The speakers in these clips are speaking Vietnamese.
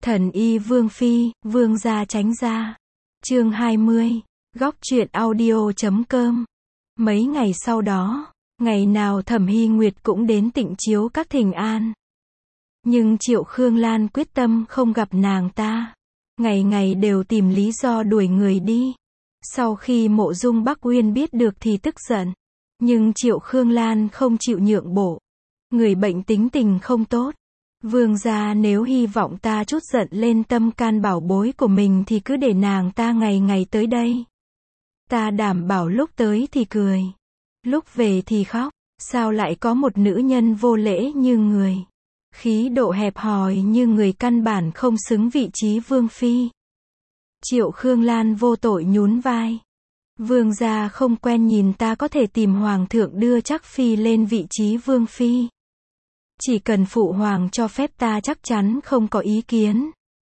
Thần y Vương Phi, Vương gia tránh ra. Chương 20. Góc truyện audio.com. Mấy ngày sau đó, ngày nào Thẩm Hy Nguyệt cũng đến Tịnh Chiếu Các thỉnh an. Nhưng Triệu Khương Lan quyết tâm không gặp nàng ta. Ngày ngày đều tìm lý do đuổi người đi. Sau khi Mộ Dung Bắc Uyên biết được thì tức giận. Nhưng Triệu Khương Lan không chịu nhượng bộ. Người bệnh tính tình không tốt. Vương gia nếu hy vọng ta chút giận lên tâm can bảo bối của mình thì cứ để nàng ta ngày ngày tới đây. Ta đảm bảo lúc tới thì cười, lúc về thì khóc. Sao lại có một nữ nhân vô lễ như người, khí độ hẹp hòi như người, căn bản không xứng vị trí Vương Phi. Triệu Khương Lan vô tội nhún vai. Vương gia không quen nhìn ta có thể tìm Hoàng thượng đưa Trác Phi lên vị trí Vương Phi. Chỉ cần Phụ Hoàng cho phép ta chắc chắn không có ý kiến.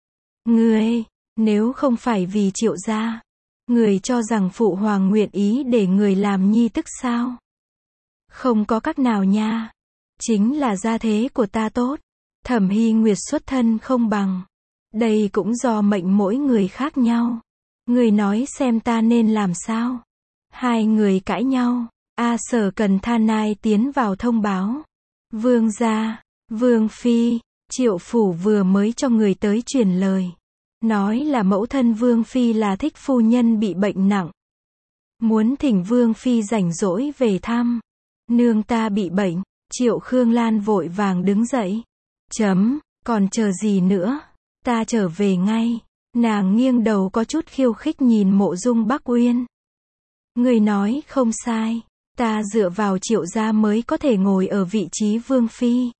Ngươi, nếu không phải vì Triệu gia, người cho rằng Phụ Hoàng nguyện ý để người làm nhi tức sao? Không có cách nào nha. Chính là gia thế của ta tốt. Thẩm Hy Nguyệt xuất thân không bằng. Đây cũng do mệnh mỗi người khác nhau. Người nói xem ta nên làm sao? Hai người cãi nhau. Sở Cần Tha Nai tiến vào thông báo. Vương gia, Vương Phi, Triệu phủ vừa mới cho người tới truyền lời. Nói là mẫu thân Vương Phi là Thích phu nhân bị bệnh nặng. Muốn thỉnh Vương Phi rảnh rỗi về thăm. Nương ta bị bệnh. Triệu Khương Lan vội vàng đứng dậy. Còn chờ gì nữa? Ta trở về ngay. Nàng nghiêng đầu có chút khiêu khích nhìn Mộ Dung Bắc Uyên. Người nói không sai. Ta dựa vào Triệu gia mới có thể ngồi ở vị trí Vương Phi.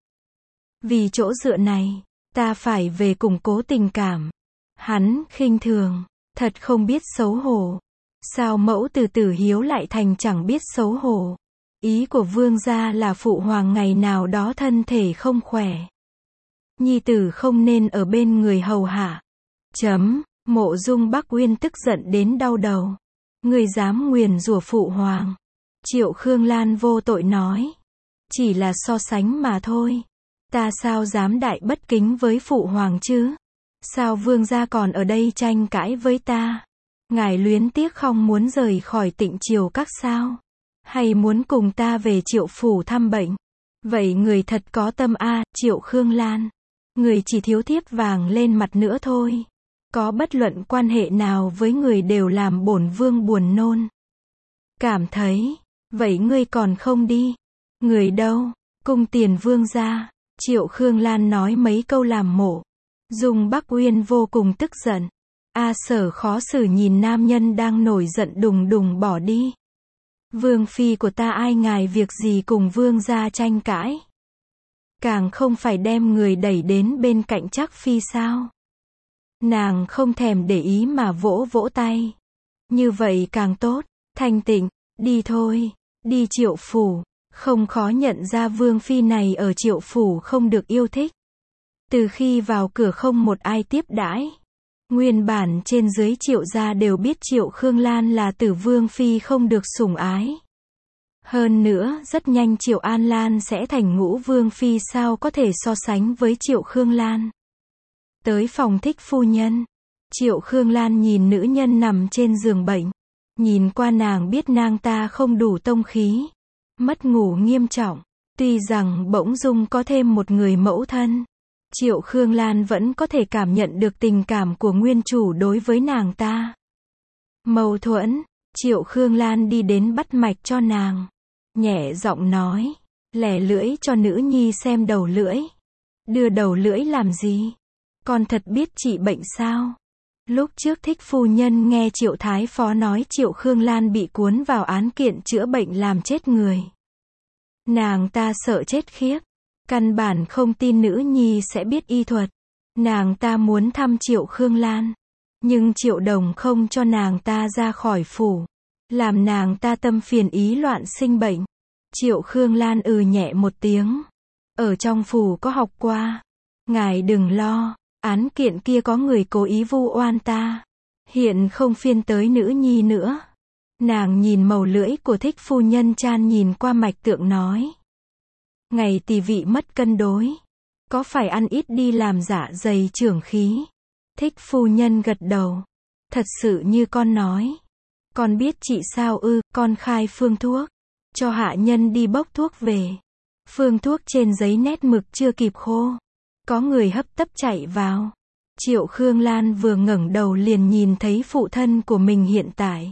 Vì chỗ dựa này, ta phải về củng cố tình cảm. Hắn khinh thường, thật không biết xấu hổ. Sao mẫu từ Tử Hiếu lại thành chẳng biết xấu hổ? Ý của Vương gia là Phụ Hoàng ngày nào đó thân thể không khỏe. Nhi tử không nên ở bên người hầu hạ. Mộ Dung Bắc Uyên tức giận đến đau đầu. Người dám nguyền rủa Phụ Hoàng. Triệu Khương Lan vô tội nói. Chỉ là so sánh mà thôi. Ta sao dám đại bất kính với Phụ Hoàng chứ? Sao Vương gia còn ở đây tranh cãi với ta? Ngài luyến tiếc không muốn rời khỏi Tịnh Chiếu Các sao? Hay muốn cùng ta về Triệu phủ thăm bệnh? Vậy người thật có tâm a, Triệu Khương Lan. Người chỉ thiếu thiếp vàng lên mặt nữa thôi. Có bất luận quan hệ nào với người đều làm bổn vương buồn nôn. Cảm thấy, vậy ngươi còn không đi? Người đâu? Cung tiền Vương gia. Triệu Khương Lan nói mấy câu làm Mộ Dung Bắc Uyên vô cùng tức giận. Sở khó xử nhìn nam nhân đang nổi giận đùng đùng bỏ đi. Vương Phi của ta ai ngài việc gì cùng Vương gia tranh cãi? Càng không phải đem người đẩy đến bên cạnh Trác Phi sao? Nàng không thèm để ý mà vỗ vỗ tay. Như vậy càng tốt. Thanh Tịnh, đi thôi. Đi Triệu phủ. Không khó nhận ra Vương Phi này ở Triệu phủ không được yêu thích. Từ khi vào cửa không một ai tiếp đãi. Nguyên bản trên dưới Triệu gia đều biết Triệu Khương Lan là tử Vương Phi không được sủng ái. Hơn nữa, rất nhanh Triệu An Lan sẽ thành ngũ Vương Phi, sao có thể so sánh với Triệu Khương Lan. Tới phòng Thích phu nhân. Triệu Khương Lan nhìn nữ nhân nằm trên giường bệnh. Nhìn qua nàng biết nàng ta không đủ tông khí. Mất ngủ nghiêm trọng. Tuy rằng bỗng dưng có thêm một người mẫu thân. Triệu Khương Lan vẫn có thể cảm nhận được tình cảm của nguyên chủ đối với nàng ta. Mâu thuẫn. Triệu Khương Lan đi đến bắt mạch cho nàng. Nhẹ giọng nói. Lẻ lưỡi cho nữ nhi xem đầu lưỡi. Đưa đầu lưỡi làm gì? Con thật biết trị bệnh sao? Lúc trước Thích phu nhân nghe Triệu Thái Phó nói Triệu Khương Lan bị cuốn vào án kiện chữa bệnh làm chết người. Nàng ta sợ chết khiếp. Căn bản không tin nữ nhi sẽ biết y thuật. Nàng ta muốn thăm Triệu Khương Lan. Nhưng Triệu Đồng không cho nàng ta ra khỏi phủ. Làm nàng ta tâm phiền ý loạn sinh bệnh. Triệu Khương Lan nhẹ một tiếng. Ở trong phủ có học qua. Ngài đừng lo. Án kiện kia có người cố ý vu oan ta. Hiện không phiên tới nữ nhi nữa. Nàng nhìn màu lưỡi của Thích phu nhân chan nhìn qua mạch tượng nói. Ngày tỳ vị mất cân đối. Có phải ăn ít đi làm dạ dày trưởng khí? Thích phu nhân gật đầu. Thật sự như con nói. Con biết chị sao ư? Con khai phương thuốc. Cho hạ nhân đi bốc thuốc về. Phương thuốc trên giấy nét mực chưa kịp khô. Có người hấp tấp chạy vào. Triệu Khương Lan vừa ngẩng đầu liền nhìn thấy phụ thân của mình hiện tại.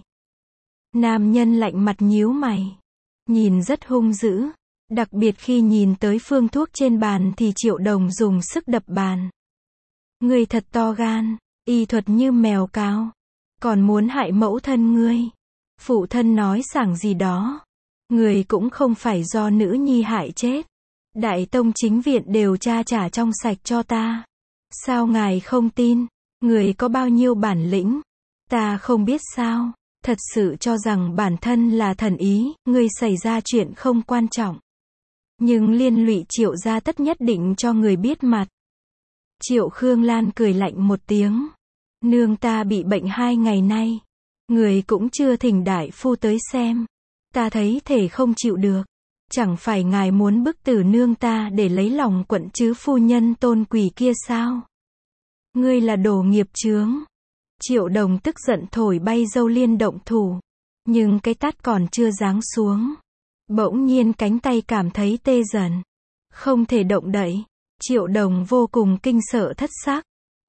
Nam nhân lạnh mặt nhíu mày. Nhìn rất hung dữ. Đặc biệt khi nhìn tới phương thuốc trên bàn thì Triệu Đồng dùng sức đập bàn. Ngươi thật to gan, y thuật như mèo cao. Còn muốn hại mẫu thân ngươi. Phụ thân nói sảng gì đó. Người cũng không phải do nữ nhi hại chết. Đại tông chính viện đều tra trả trong sạch cho ta. Sao ngài không tin? Người có bao nhiêu bản lĩnh? Ta không biết sao. Thật sự cho rằng bản thân là thần ý, người xảy ra chuyện không quan trọng. Nhưng liên lụy Triệu gia tất nhất định cho người biết mặt. Triệu Khương Lan cười lạnh một tiếng. Nương ta bị bệnh 2 ngày nay. Người cũng chưa thỉnh đại phu tới xem. Ta thấy thể không chịu được. Chẳng phải ngài muốn bức tử nương ta để lấy lòng quận chứ phu nhân tôn quỷ kia sao? Ngươi là đồ nghiệp chướng. Triệu Đồng tức giận thổi bay dâu liên động thủ. Nhưng cái tát còn chưa giáng xuống. Bỗng nhiên cánh tay cảm thấy tê dần. Không thể động đậy. Triệu Đồng vô cùng kinh sợ thất sắc.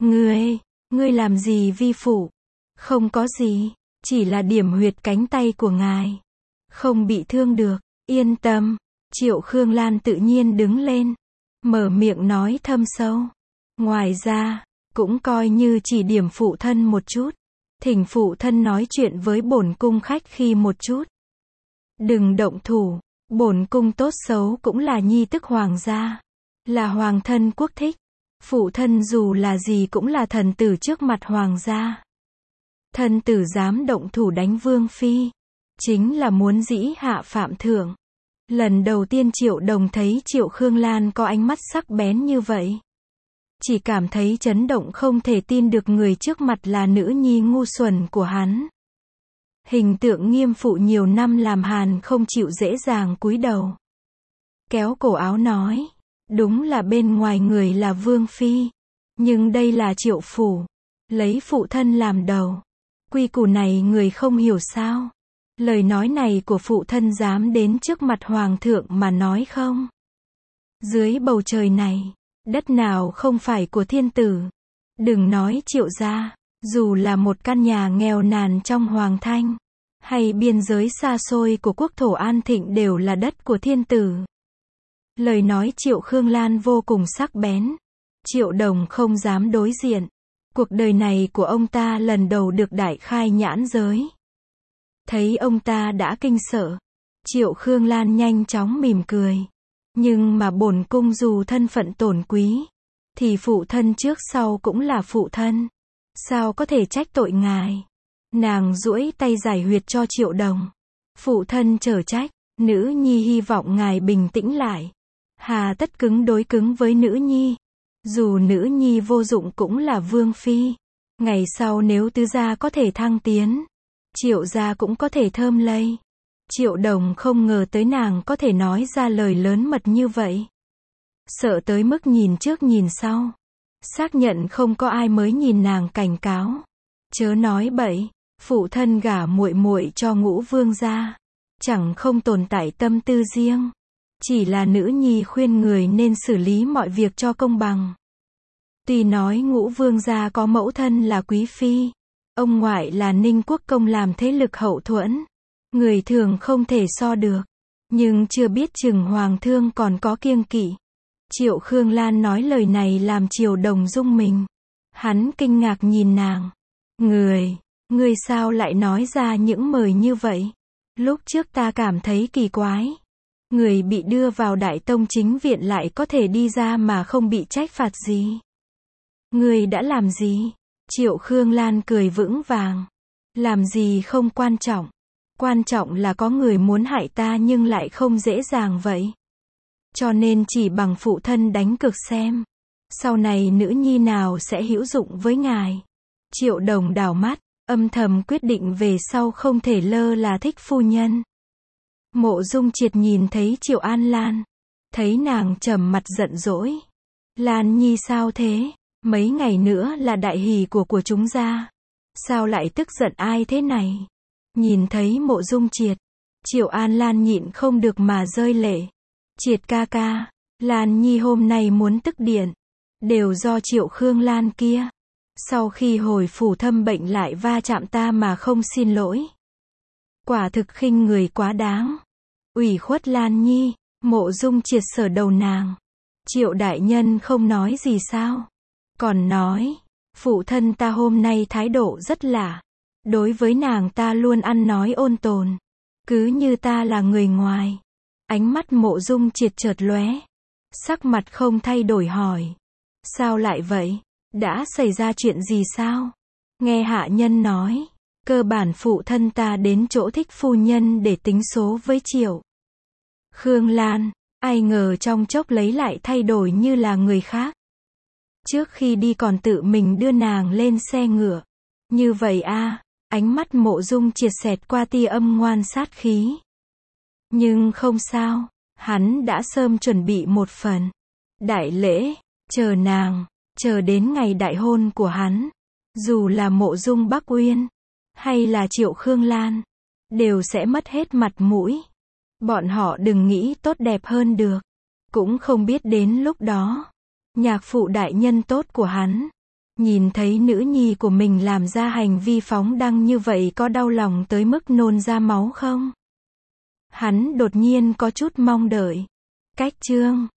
Ngươi làm gì vi phụ? Không có gì, chỉ là điểm huyệt cánh tay của ngài. Không bị thương được, yên tâm. Triệu Khương Lan tự nhiên đứng lên. Mở miệng nói thâm sâu. Ngoài ra, cũng coi như chỉ điểm phụ thân một chút. Thỉnh phụ thân nói chuyện với bổn cung khách khi một chút. Đừng động thủ, bổn cung tốt xấu cũng là nhi tức hoàng gia. Là hoàng thân quốc thích. Phụ thân dù là gì cũng là thần tử trước mặt hoàng gia. Thần tử dám động thủ đánh vương phi. Chính là muốn dĩ hạ phạm thượng. Lần đầu tiên Triệu Đồng thấy Triệu Khương Lan có ánh mắt sắc bén như vậy. Chỉ cảm thấy chấn động không thể tin được người trước mặt là nữ nhi ngu xuẩn của hắn. Hình tượng nghiêm phụ nhiều năm làm hàn không chịu dễ dàng cúi đầu. Kéo cổ áo nói. Đúng là bên ngoài người là vương phi. Nhưng đây là Triệu phủ. Lấy phụ thân làm đầu. Quy củ này người không hiểu sao? Lời nói này của phụ thân dám đến trước mặt hoàng thượng mà nói không? Dưới bầu trời này, đất nào không phải của thiên tử. Đừng nói Triệu gia, dù là một căn nhà nghèo nàn trong Hoàng Thanh, hay biên giới xa xôi của quốc thổ An Thịnh đều là đất của thiên tử. Lời nói Triệu Khương Lan vô cùng sắc bén. Triệu Đồng không dám đối diện. Cuộc đời này của ông ta lần đầu được đại khai nhãn giới. Thấy ông ta đã kinh sợ. Triệu Khương Lan nhanh chóng mỉm cười. Nhưng mà bổn cung dù thân phận tổn quý, thì phụ thân trước sau cũng là phụ thân. Sao có thể trách tội ngài? Nàng duỗi tay giải huyệt cho Triệu Đồng. Phụ thân chở trách, nữ nhi hy vọng ngài bình tĩnh lại. Hà tất cứng đối cứng với nữ nhi. Dù nữ nhi vô dụng cũng là vương phi. Ngày sau nếu tứ gia có thể thăng tiến, Triệu gia cũng có thể thơm lây. Triệu Đồng không ngờ tới nàng có thể nói ra lời lớn mật như vậy. Sợ tới mức nhìn trước nhìn sau. Xác nhận không có ai mới nhìn nàng cảnh cáo. Chớ nói bậy, phụ thân gả muội muội cho Ngũ vương gia. Chẳng không tồn tại tâm tư riêng. Chỉ là nữ nhi khuyên người nên xử lý mọi việc cho công bằng. Tuy nói Ngũ vương gia có mẫu thân là quý phi, ông ngoại là Ninh Quốc công làm thế lực hậu thuẫn. Người thường không thể so được. Nhưng chưa biết chừng hoàng thương còn có kiêng kỵ. Triệu Khương Lan nói lời này làm Triệu Đồng rung mình. Hắn kinh ngạc nhìn nàng. Người sao lại nói ra những lời như vậy? Lúc trước ta cảm thấy kỳ quái. Người bị đưa vào Đại Tông chính viện lại có thể đi ra mà không bị trách phạt gì. Người đã làm gì? Triệu Khương Lan cười vững vàng. Làm gì không quan trọng. Quan trọng là có người muốn hại ta nhưng lại không dễ dàng vậy. Cho nên chỉ bằng phụ thân đánh cược xem. Sau này nữ nhi nào sẽ hữu dụng với ngài. Triệu Đồng đảo mắt, âm thầm quyết định về sau không thể lơ là thích phu nhân. Mộ Dung Triệt nhìn thấy Triệu An Lan. Thấy nàng trầm mặt giận dỗi. Lan Nhi sao thế? Mấy ngày nữa là đại hỷ của chúng gia. Sao lại tức giận ai thế này? Nhìn thấy Mộ Dung Triệt, Triệu An Lan nhịn không được mà rơi lệ. Triệt ca ca, Lan Nhi hôm nay muốn tức điện. Đều do Triệu Khương Lan kia. Sau khi hồi phủ thâm bệnh lại va chạm ta mà không xin lỗi. Quả thực khinh người quá đáng. Ủy khuất Lan Nhi, Mộ Dung Triệt sờ đầu nàng. Triệu đại nhân không nói gì sao? Còn nói, phụ thân ta hôm nay thái độ rất lạ. Đối với nàng ta luôn ăn nói ôn tồn. Cứ như ta là người ngoài. Ánh mắt Mộ Dung Triệt chợt lóe. Sắc mặt không thay đổi hỏi. Sao lại vậy? Đã xảy ra chuyện gì sao? Nghe hạ nhân nói, cơ bản phụ thân ta đến chỗ Thích phu nhân để tính số với Triệu Khương Lan, ai ngờ trong chốc lấy lại thay đổi như là người khác. Trước khi đi còn tự mình đưa nàng lên xe ngựa. Như vậy a, ánh mắt Mộ Dung Triệt xẹt qua tia âm ngoan sát khí. Nhưng không sao, hắn đã sớm chuẩn bị một phần đại lễ, chờ nàng, chờ đến ngày đại hôn của hắn. Dù là Mộ Dung Bắc Uyên, hay là Triệu Khương Lan, đều sẽ mất hết mặt mũi. Bọn họ đừng nghĩ tốt đẹp hơn được. Cũng không biết đến lúc đó, nhạc phụ đại nhân tốt của hắn, nhìn thấy nữ nhi của mình làm ra hành vi phóng đăng như vậy có đau lòng tới mức nôn ra máu không? Hắn đột nhiên có chút mong đợi. Cách chương